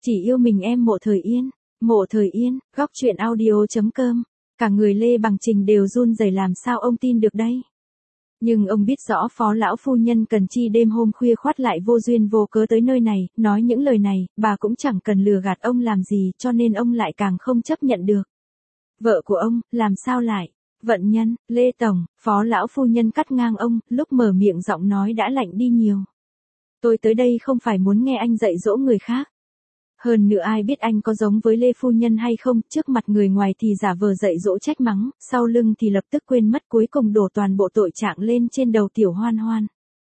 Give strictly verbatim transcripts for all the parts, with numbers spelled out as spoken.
Chỉ yêu mình em Mộ Thời Yên. Mộ Thời Yên, góc truyện audio.com. Cả người Lê Bằng Trình đều run rẩy làm sao ông tin được đây. Nhưng ông biết rõ phó lão phu nhân cần chi đêm hôm khuya khoắt lại vô duyên vô cớ tới nơi này, nói những lời này, bà cũng chẳng cần lừa gạt ông làm gì cho nên ông lại càng không chấp nhận được. Vợ của ông, làm sao lại? Vận Nhân, Lê Tổng, phó lão phu nhân cắt ngang ông, lúc mở miệng giọng nói đã lạnh đi nhiều. Tôi tới đây không phải muốn nghe anh dạy dỗ người khác. Hơn nữa ai biết anh có giống với Lê phu nhân hay không, trước mặt người ngoài thì giả vờ dạy dỗ trách mắng, sau lưng thì lập tức quên mất cuối cùng đổ toàn bộ tội trạng lên trên đầu tiểu Hoan Hoan.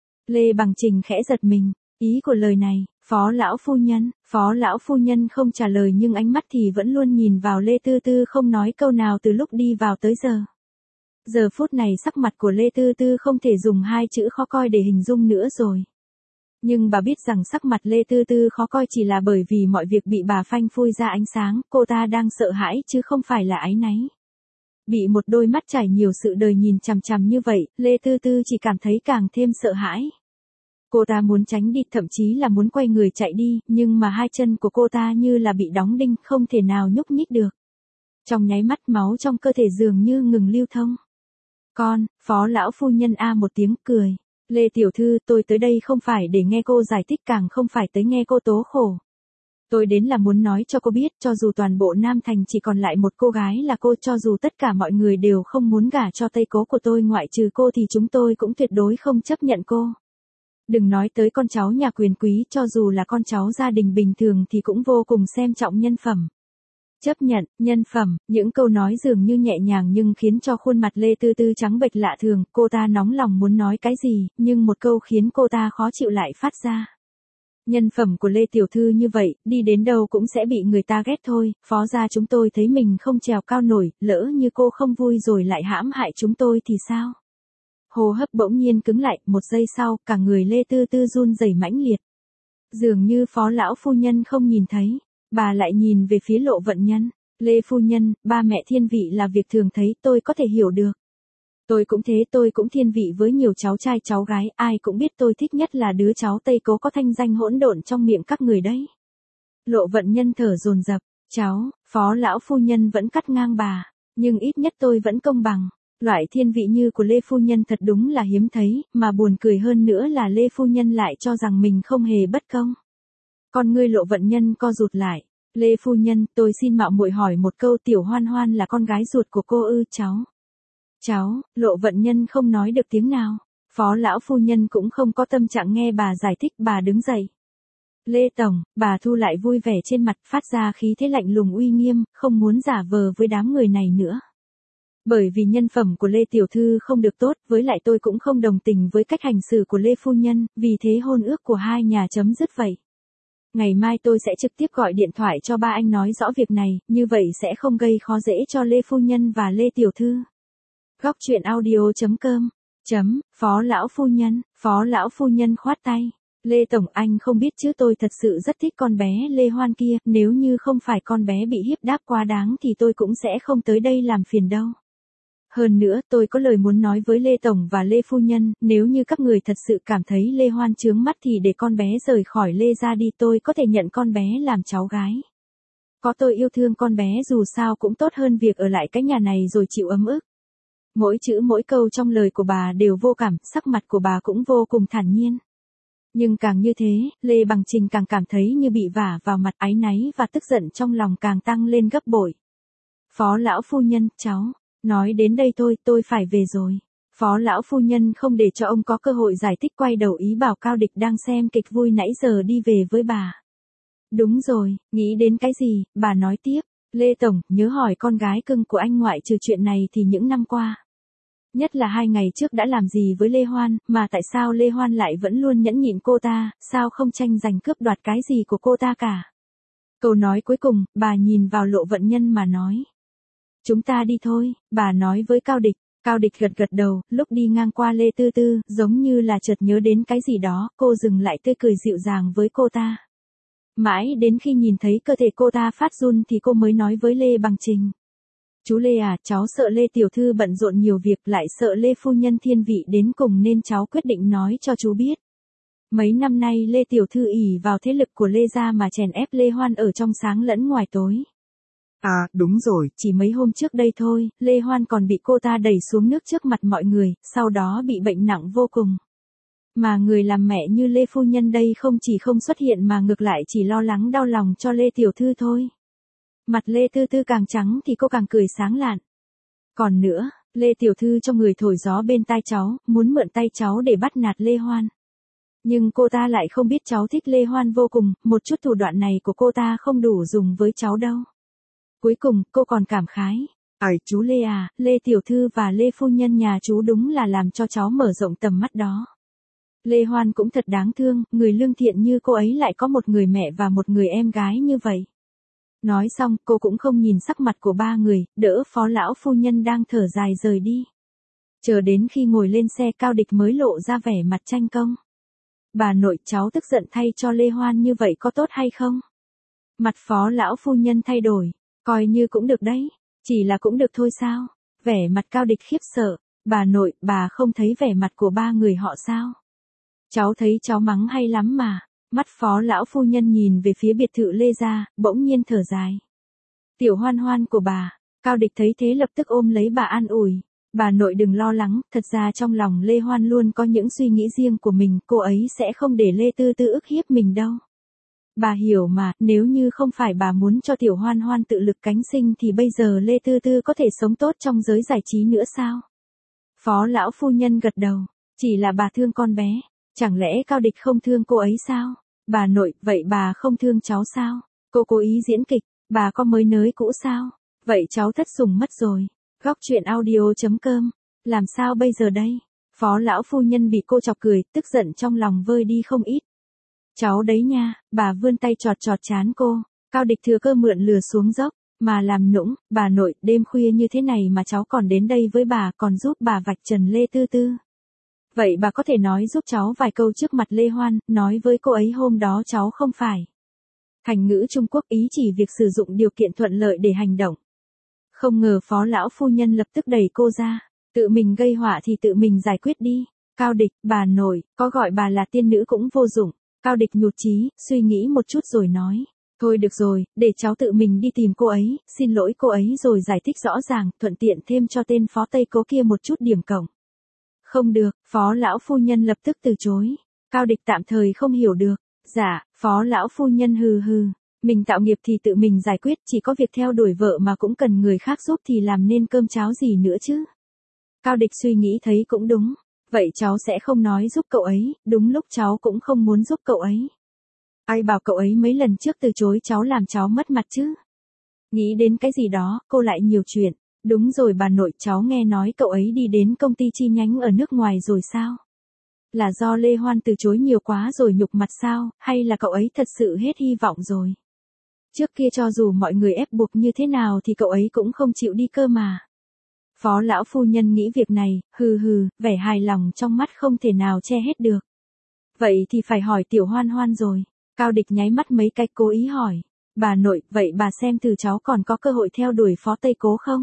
Lê Bằng Trình khẽ giật mình, ý của lời này, phó lão phu nhân, phó lão phu nhân không trả lời nhưng ánh mắt thì vẫn luôn nhìn vào Lê Tư Tư không nói câu nào từ lúc đi vào tới giờ. Giờ phút này sắc mặt của Lê Tư Tư không thể dùng hai chữ khó coi để hình dung nữa rồi. Nhưng bà biết rằng sắc mặt Lê Tư Tư khó coi chỉ là bởi vì mọi việc bị bà phanh phui ra ánh sáng, cô ta đang sợ hãi chứ không phải là áy náy. Bị một đôi mắt trải nhiều sự đời nhìn chằm chằm như vậy, Lê Tư Tư chỉ cảm thấy càng thêm sợ hãi. Cô ta muốn tránh đi, thậm chí là muốn quay người chạy đi, nhưng mà hai chân của cô ta như là bị đóng đinh, không thể nào nhúc nhích được. Trong nháy mắt máu trong cơ thể dường như ngừng lưu thông. Con, phó lão phu nhân a một tiếng cười. Lê tiểu thư, tôi tới đây không phải để nghe cô giải thích, càng không phải tới nghe cô tố khổ. Tôi đến là muốn nói cho cô biết, cho dù toàn bộ Nam Thành chỉ còn lại một cô gái là cô, cho dù tất cả mọi người đều không muốn gả cho Tây Cố của tôi ngoại trừ cô thì chúng tôi cũng tuyệt đối không chấp nhận cô. Đừng nói tới con cháu nhà quyền quý, cho dù là con cháu gia đình bình thường thì cũng vô cùng xem trọng nhân phẩm. Chấp nhận, nhân phẩm, những câu nói dường như nhẹ nhàng nhưng khiến cho khuôn mặt Lê Tư Tư trắng bệch lạ thường, cô ta nóng lòng muốn nói cái gì, nhưng một câu khiến cô ta khó chịu lại phát ra. Nhân phẩm của Lê Tiểu Thư như vậy, đi đến đâu cũng sẽ bị người ta ghét thôi, phó gia chúng tôi thấy mình không trèo cao nổi, lỡ như cô không vui rồi lại hãm hại chúng tôi thì sao? Hô hấp bỗng nhiên cứng lại, một giây sau, cả người Lê Tư Tư run rẩy mãnh liệt. Dường như phó lão phu nhân không nhìn thấy. Bà lại nhìn về phía Lộ Vận Nhân. Lê phu nhân, ba mẹ thiên vị là việc thường thấy, tôi có thể hiểu được. Tôi cũng thế, tôi cũng thiên vị với nhiều cháu trai cháu gái, ai cũng biết tôi thích nhất là đứa cháu Tây Cố có thanh danh hỗn độn trong miệng các người đấy. Lộ Vận Nhân thở dồn dập, cháu, phó lão phu nhân vẫn cắt ngang bà, nhưng ít nhất tôi vẫn công bằng. Loại thiên vị như của Lê phu nhân thật đúng là hiếm thấy, mà buồn cười hơn nữa là Lê phu nhân lại cho rằng mình không hề bất công. Con ngươi Lộ Vận Nhân co rụt lại. Lê phu nhân, tôi xin mạo muội hỏi một câu, tiểu Hoan Hoan là con gái ruột của cô ư? Cháu. Cháu, Lộ Vận Nhân không nói được tiếng nào. Phó lão phu nhân cũng không có tâm trạng nghe bà giải thích, bà đứng dậy. Lê Tổng, bà thu lại vui vẻ trên mặt, phát ra khí thế lạnh lùng uy nghiêm, không muốn giả vờ với đám người này nữa. Bởi vì nhân phẩm của Lê Tiểu Thư không được tốt, với lại tôi cũng không đồng tình với cách hành xử của Lê phu nhân, vì thế hôn ước của hai nhà chấm dứt vậy. Ngày mai tôi sẽ trực tiếp gọi điện thoại cho ba anh nói rõ việc này, như vậy sẽ không gây khó dễ cho Lê phu nhân và Lê Tiểu Thư. Góc truyện audio.com. Chấm, phó lão phu nhân, phó lão phu nhân khoát tay. Lê Tổng, anh không biết chứ, tôi thật sự rất thích con bé Lê Hoan kia, nếu như không phải con bé bị hiếp đáp quá đáng thì tôi cũng sẽ không tới đây làm phiền đâu. Hơn nữa, tôi có lời muốn nói với Lê Tổng và Lê Phu Nhân, nếu như các người thật sự cảm thấy Lê Hoan chướng mắt thì để con bé rời khỏi Lê ra đi, tôi có thể nhận con bé làm cháu gái. Có tôi yêu thương con bé dù sao cũng tốt hơn việc ở lại cái nhà này rồi chịu ấm ức. Mỗi chữ mỗi câu trong lời của bà đều vô cảm, sắc mặt của bà cũng vô cùng thản nhiên. Nhưng càng như thế, Lê Bằng Trình càng cảm thấy như bị vả vào mặt, áy náy và tức giận trong lòng càng tăng lên gấp bội. Phó lão phu nhân, cháu. Nói đến đây thôi, tôi phải về rồi. Phó lão phu nhân không để cho ông có cơ hội giải thích, quay đầu ý bảo Cao Địch đang xem kịch vui nãy giờ đi về với bà. Đúng rồi, nghĩ đến cái gì, bà nói tiếp. Lê Tổng, nhớ hỏi con gái cưng của anh ngoại trừ chuyện này thì những năm qua. Nhất là hai ngày trước đã làm gì với Lê Hoan, mà tại sao Lê Hoan lại vẫn luôn nhẫn nhịn cô ta, sao không tranh giành cướp đoạt cái gì của cô ta cả. Câu nói cuối cùng, bà nhìn vào Lộ Vận Nhân mà nói. Chúng ta đi thôi, bà nói với Cao Địch. Cao Địch gật gật đầu, lúc đi ngang qua Lê Tư Tư, giống như là chợt nhớ đến cái gì đó, cô dừng lại tươi cười dịu dàng với cô ta. Mãi đến khi nhìn thấy cơ thể cô ta phát run thì cô mới nói với Lê Bằng Trình. Chú Lê à, cháu sợ Lê Tiểu Thư bận rộn nhiều việc, lại sợ Lê Phu Nhân thiên vị đến cùng nên cháu quyết định nói cho chú biết. Mấy năm nay Lê Tiểu Thư ỷ vào thế lực của Lê gia mà chèn ép Lê Hoan ở trong sáng lẫn ngoài tối. À, đúng rồi, chỉ mấy hôm trước đây thôi, Lê Hoan còn bị cô ta đẩy xuống nước trước mặt mọi người, sau đó bị bệnh nặng vô cùng. Mà người làm mẹ như Lê Phu Nhân đây không chỉ không xuất hiện mà ngược lại chỉ lo lắng đau lòng cho Lê Tiểu Thư thôi. Mặt Lê Tư Tư càng trắng thì cô càng cười sáng lạn. Còn nữa, Lê Tiểu Thư cho người thổi gió bên tai cháu, muốn mượn tay cháu để bắt nạt Lê Hoan. Nhưng cô ta lại không biết cháu thích Lê Hoan vô cùng, một chút thủ đoạn này của cô ta không đủ dùng với cháu đâu. Cuối cùng, cô còn cảm khái. Ai, chú Lê à, Lê Tiểu Thư và Lê Phu Nhân nhà chú đúng là làm cho cháu mở rộng tầm mắt đó. Lê Hoan cũng thật đáng thương, người lương thiện như cô ấy lại có một người mẹ và một người em gái như vậy. Nói xong, cô cũng không nhìn sắc mặt của ba người, đỡ Phó lão phu nhân đang thở dài rời đi. Chờ đến khi ngồi lên xe Cao Địch mới lộ ra vẻ mặt tranh công. Bà nội, cháu tức giận thay cho Lê Hoan như vậy có tốt hay không? Mặt Phó lão phu nhân thay đổi, coi như cũng được đấy, chỉ là cũng được thôi sao? Vẻ mặt Cao Địch khiếp sợ, bà nội, bà không thấy vẻ mặt của ba người họ sao? Cháu thấy cháu mắng hay lắm mà. Mắt Phó lão phu nhân nhìn về phía biệt thự Lê gia, bỗng nhiên thở dài. Tiểu Hoan Hoan của bà. Cao Địch thấy thế lập tức ôm lấy bà an ủi. Bà nội đừng lo lắng, thật ra trong lòng Lê Hoan luôn có những suy nghĩ riêng của mình, cô ấy sẽ không để Lê Tư Tư ức hiếp mình đâu. Bà hiểu mà, nếu như không phải bà muốn cho Tiểu Hoan Hoan tự lực cánh sinh thì bây giờ Lê Tư Tư có thể sống tốt trong giới giải trí nữa sao? Phó lão phu nhân gật đầu, chỉ là bà thương con bé. Chẳng lẽ Cao Địch không thương cô ấy sao? Bà nội, vậy bà không thương cháu sao? Cô cố ý diễn kịch, bà có mới nới cũ sao? Vậy cháu thất sủng mất rồi. Góc truyện audio chấm com. Làm sao bây giờ đây? Phó lão phu nhân bị cô chọc cười, tức giận trong lòng vơi đi không ít. Cháu đấy nha, bà vươn tay chọt chọt trán cô. Cao Địch thừa cơ mượn lừa xuống dốc, mà làm nũng, bà nội, đêm khuya như thế này mà cháu còn đến đây với bà, còn giúp bà vạch trần Lê Tư Tư. Vậy bà có thể nói giúp cháu vài câu trước mặt Lê Hoan, nói với cô ấy hôm đó cháu không phải. Thành ngữ Trung Quốc ý chỉ việc sử dụng điều kiện thuận lợi để hành động. Không ngờ Phó lão phu nhân lập tức đẩy cô ra, tự mình gây họa thì tự mình giải quyết đi. Cao Địch, bà nội, có gọi bà là tiên nữ cũng vô dụng. Cao Địch nhụt chí, suy nghĩ một chút rồi nói. Thôi được rồi, để cháu tự mình đi tìm cô ấy, xin lỗi cô ấy rồi giải thích rõ ràng, thuận tiện thêm cho tên Phó Tây Cố kia một chút điểm cộng. Không được, Phó lão phu nhân lập tức từ chối. Cao Địch tạm thời không hiểu được. Dạ, Phó lão phu nhân hừ hừ. Mình tạo nghiệp thì tự mình giải quyết, chỉ có việc theo đuổi vợ mà cũng cần người khác giúp thì làm nên cơm cháo gì nữa chứ. Cao Địch suy nghĩ thấy cũng đúng. Vậy cháu sẽ không nói giúp cậu ấy, đúng lúc cháu cũng không muốn giúp cậu ấy. Ai bảo cậu ấy mấy lần trước từ chối cháu làm cháu mất mặt chứ. Nghĩ đến cái gì đó, cô lại nhiều chuyện. Đúng rồi bà nội, cháu nghe nói cậu ấy đi đến công ty chi nhánh ở nước ngoài rồi sao? Là do Lê Hoan từ chối nhiều quá rồi nhục mặt sao, hay là cậu ấy thật sự hết hy vọng rồi? Trước kia cho dù mọi người ép buộc như thế nào thì cậu ấy cũng không chịu đi cơ mà. Phó lão phu nhân nghĩ việc này, hừ hừ, vẻ hài lòng trong mắt không thể nào che hết được. Vậy thì phải hỏi Tiểu Hoan Hoan rồi. Cao Địch nháy mắt mấy cái cố ý hỏi. Bà nội, vậy bà xem thử cháu còn có cơ hội theo đuổi Phó Tây Cố không?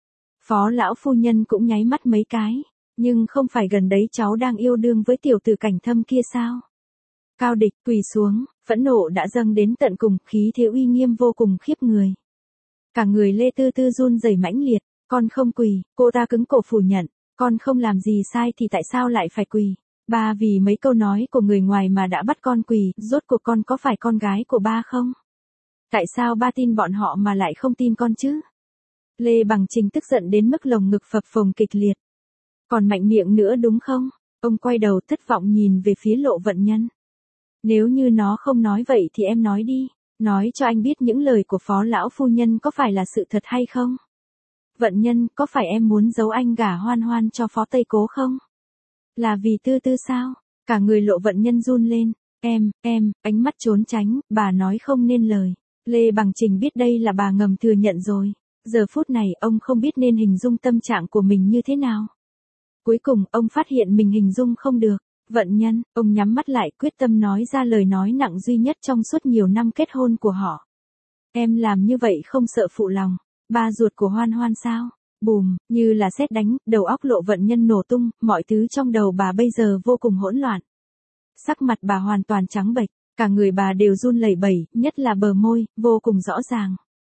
Phó lão phu nhân cũng nháy mắt mấy cái. Nhưng không phải gần đấy cháu đang yêu đương với tiểu tử Cảnh Thâm kia sao? Cao Địch quỳ xuống, phẫn nộ đã dâng đến tận cùng, khí thế uy nghiêm vô cùng khiếp người. Cả người Lê Tư Tư run rẩy mãnh liệt, con không quỳ, cô ta cứng cổ phủ nhận, con không làm gì sai thì tại sao lại phải quỳ? Ba vì mấy câu nói của người ngoài mà đã bắt con quỳ, rốt cuộc con có phải con gái của ba không? Tại sao ba tin bọn họ mà lại không tin con chứ? Lê Bằng Trình tức giận đến mức lồng ngực phập phồng kịch liệt. Còn mạnh miệng nữa đúng không? Ông quay đầu thất vọng nhìn về phía Lộ Vận Nhân. Nếu như nó không nói vậy thì em nói đi, nói cho anh biết những lời của Phó lão phu nhân có phải là sự thật hay không? Vận Nhân, có phải em muốn giấu anh gả Hoan Hoan cho Phó Tây Cố không? Là vì Tư Tư sao? Cả người Lộ Vận Nhân run lên. Em, em, ánh mắt trốn tránh, bà nói không nên lời. Lê Bằng Trình biết đây là bà ngầm thừa nhận rồi. Giờ phút này ông không biết nên hình dung tâm trạng của mình như thế nào. Cuối cùng ông phát hiện mình hình dung không được. Vận Nhân, ông nhắm mắt lại quyết tâm nói ra lời nói nặng duy nhất trong suốt nhiều năm kết hôn của họ. Em làm như vậy không sợ phụ lòng. Ba ruột của Hoan Hoan sao? Bùm, như là sét đánh, đầu óc Lộ Vận Nhân nổ tung, mọi thứ trong đầu bà bây giờ vô cùng hỗn loạn. Sắc mặt bà hoàn toàn trắng bệch, cả người bà đều run lẩy bẩy, nhất là bờ môi, vô cùng rõ ràng.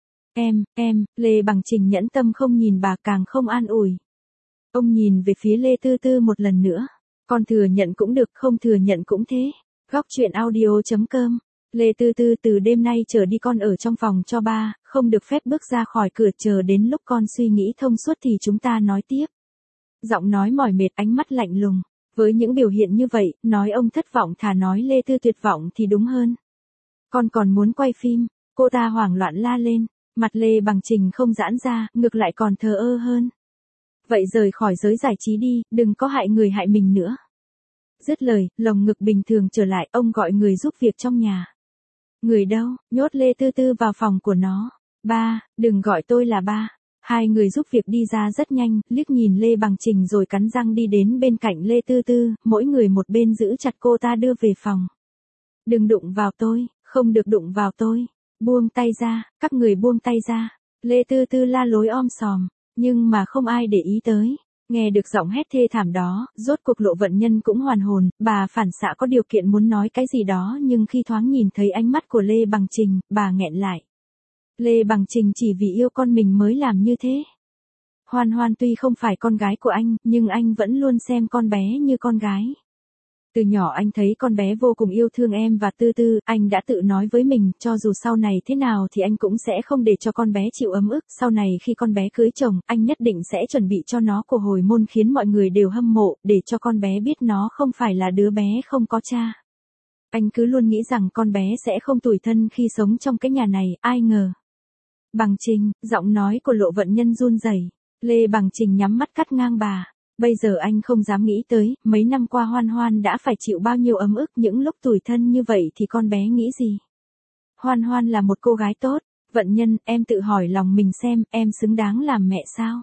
Em, em, Lê Bằng Trình nhẫn tâm không nhìn bà càng không an ủi. Ông nhìn về phía Lê Tư Tư một lần nữa. Con thừa nhận cũng được, không thừa nhận cũng thế. Góc chuyện audio chấm com. Lê Tư Tư, từ đêm nay trở đi con ở trong phòng cho ba, không được phép bước ra khỏi cửa, chờ đến lúc con suy nghĩ thông suốt thì chúng ta nói tiếp. Giọng nói mỏi mệt, ánh mắt lạnh lùng. Với những biểu hiện như vậy, nói ông thất vọng thà nói Lê Tư tuyệt vọng thì đúng hơn. Con còn muốn quay phim, cô ta hoảng loạn la lên. Mặt Lê Bằng Trình không giãn ra, ngược lại còn thờ ơ hơn. Vậy rời khỏi giới giải trí đi, đừng có hại người hại mình nữa. Dứt lời, lồng ngực bình thường trở lại, ông gọi người giúp việc trong nhà. Người đâu, nhốt Lê Tư Tư vào phòng của nó. Ba, đừng gọi tôi là ba. Hai người giúp việc đi ra rất nhanh, liếc nhìn Lê Bằng Trình rồi cắn răng đi đến bên cạnh Lê Tư Tư, mỗi người một bên giữ chặt cô ta đưa về phòng. Đừng đụng vào tôi, không được đụng vào tôi. Buông tay ra, các người buông tay ra. Lê Tư Tư la lối om sòm, nhưng mà không ai để ý tới. Nghe được giọng hét thê thảm đó, rốt cuộc Lộ Vận Nhân cũng hoàn hồn, bà phản xạ có điều kiện muốn nói cái gì đó nhưng khi thoáng nhìn thấy ánh mắt của Lê Bằng Trình, bà nghẹn lại. Lê Bằng Trình chỉ vì yêu con mình mới làm như thế. Hoan Hoan tuy không phải con gái của anh, nhưng anh vẫn luôn xem con bé như con gái. Từ nhỏ anh thấy con bé vô cùng yêu thương em và Tư Tư, anh đã tự nói với mình, cho dù sau này thế nào thì anh cũng sẽ không để cho con bé chịu ấm ức, sau này khi con bé cưới chồng, anh nhất định sẽ chuẩn bị cho nó của hồi môn khiến mọi người đều hâm mộ, để cho con bé biết nó không phải là đứa bé không có cha. Anh cứ luôn nghĩ rằng con bé sẽ không tủi thân khi sống trong cái nhà này, ai ngờ. Bằng Trình, giọng nói của Lộ Vận Nhân run rẩy. Lê Bằng Trình nhắm mắt cắt ngang bà. Bây giờ anh không dám nghĩ tới, mấy năm qua Hoan Hoan đã phải chịu bao nhiêu ấm ức, những lúc tủi thân như vậy thì con bé nghĩ gì? Hoan Hoan là một cô gái tốt, Vận Nhân, em tự hỏi lòng mình xem, em xứng đáng làm mẹ sao?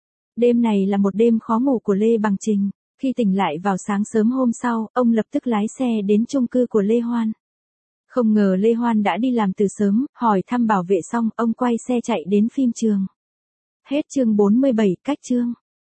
Đêm này là một đêm khó ngủ của Lê Bằng Trình. Khi tỉnh lại vào sáng sớm hôm sau, ông lập tức lái xe đến chung cư của Lê Hoan. Không ngờ Lê Hoan đã đi làm từ sớm, hỏi thăm bảo vệ xong, ông quay xe chạy đến phim trường. Hết chương bốn mươi bảy, cách chương.